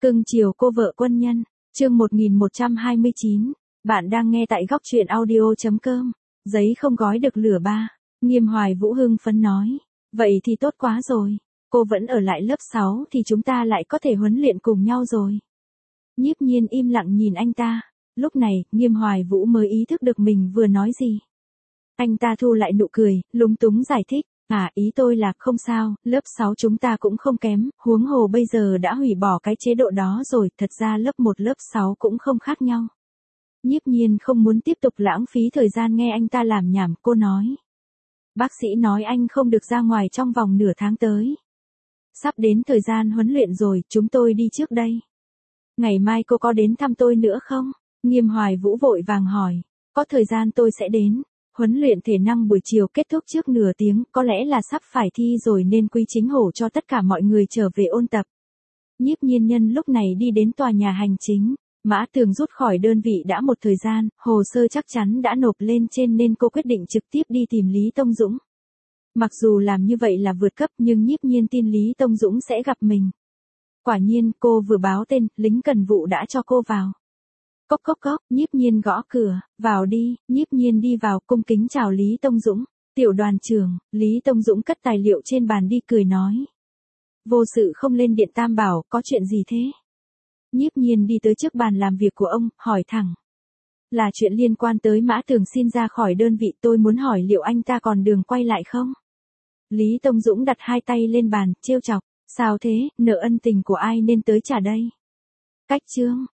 Cưng chiều cô vợ quân nhân, chương 1129, bạn đang nghe tại góc truyện audio.com, giấy không gói được lửa ba, Nghiêm Hoài Vũ hưng phấn nói, vậy thì tốt quá rồi, cô vẫn ở lại lớp 6 thì chúng ta lại có thể huấn luyện cùng nhau rồi. Nhiếp Nhiên im lặng nhìn anh ta, lúc này, Nghiêm Hoài Vũ mới ý thức được mình vừa nói gì. Anh ta thu lại nụ cười, lúng túng giải thích. Ý tôi là không sao, lớp 6 chúng ta cũng không kém, huống hồ bây giờ đã hủy bỏ cái chế độ đó rồi, thật ra lớp 1 lớp 6 cũng không khác nhau. Nhiếp Nhiên không muốn tiếp tục lãng phí thời gian nghe anh ta làm nhảm, cô nói. Bác sĩ nói anh không được ra ngoài trong vòng nửa tháng tới. Sắp đến thời gian huấn luyện rồi, chúng tôi đi trước đây. Ngày mai cô có đến thăm tôi nữa không? Nghiêm Hoài Vũ vội vàng hỏi. Có thời gian tôi sẽ đến. Huấn luyện thể năng buổi chiều kết thúc trước nửa tiếng, có lẽ là sắp phải thi rồi nên Quy Chính hổ cho tất cả mọi người trở về ôn tập. Nhiếp Nhiên nhân lúc này đi đến tòa nhà hành chính, Mã Tường rút khỏi đơn vị đã một thời gian, hồ sơ chắc chắn đã nộp lên trên nên cô quyết định trực tiếp đi tìm Lý Tông Dũng. Mặc dù làm như vậy là vượt cấp nhưng Nhiếp Nhiên tin Lý Tông Dũng sẽ gặp mình. Quả nhiên cô vừa báo tên, lính cần vụ đã cho cô vào. Cốc cốc cốc, Nhiếp Nhiên gõ cửa, vào đi, Nhiếp Nhiên đi vào, cung kính chào Lý Tông Dũng, tiểu đoàn trưởng, Lý Tông Dũng cất tài liệu trên bàn đi cười nói. Vô sự không lên điện Tam Bảo, có chuyện gì thế? Nhiếp Nhiên đi tới trước bàn làm việc của ông, hỏi thẳng. Là chuyện liên quan tới Mã Tường xin ra khỏi đơn vị, tôi muốn hỏi liệu anh ta còn đường quay lại không? Lý Tông Dũng đặt hai tay lên bàn, trêu chọc, sao thế, nợ ân tình của ai nên tới trả đây? Cách chương,